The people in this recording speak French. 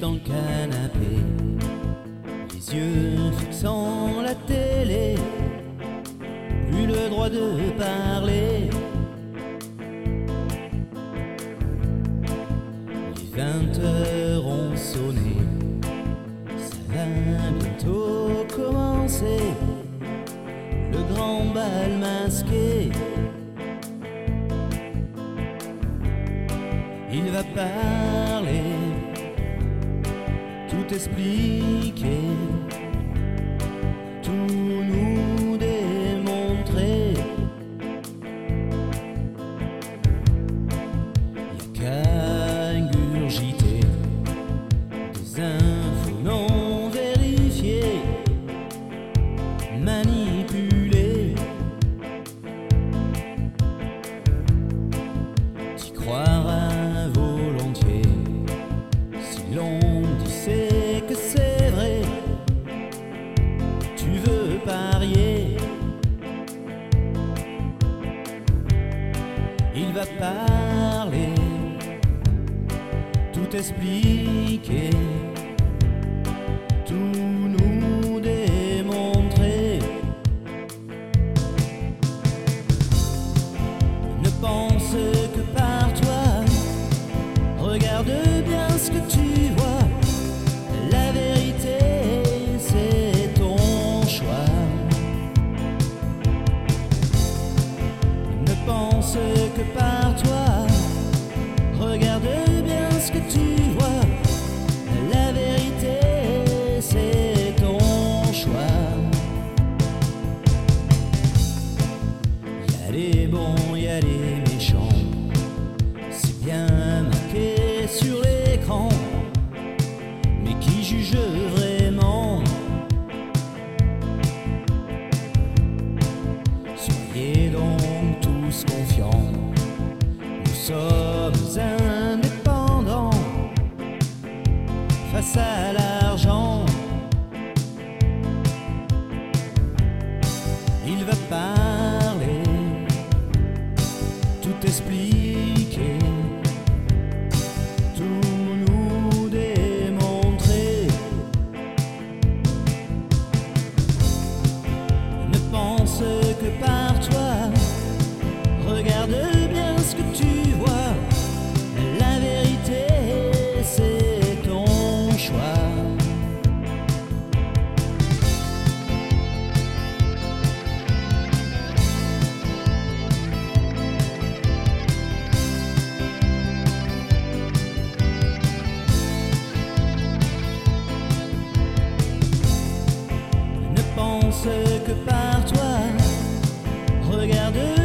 dans le canapé, les yeux fixant la télé, plus le droit de parler. Les 20h ont sonné, ça va bientôt commencer, le grand bal masqué. Il va parler, tout expliquer, tout nous démontrer. Y a qu'à ingurgiter des infos non vérifiées, manipuler, t'y croire volontiers. Si l'on dit c'est que c'est vrai, tu veux parier. Il va parler, tout expliquer, tout nous démontrer. Ne pense que par toi, regarde bien ce que tu vois. La vérité, c'est ton choix. Ne pense que par toi, regarde bien ce que tu vois. La vérité, c'est ton choix. Y a les bons, y a les méchants, c'est bien marqué sur l'écran, mais qui juge vraiment? Soyez donc tous confiants, nous sommes indépendants face à l'argent. Il va parler, tout expliquer, tout nous démontrer. Ne pense que par toi, regarde bien ce que tu vois. La vérité, c'est ton choix. Ne pense que par toi, regarde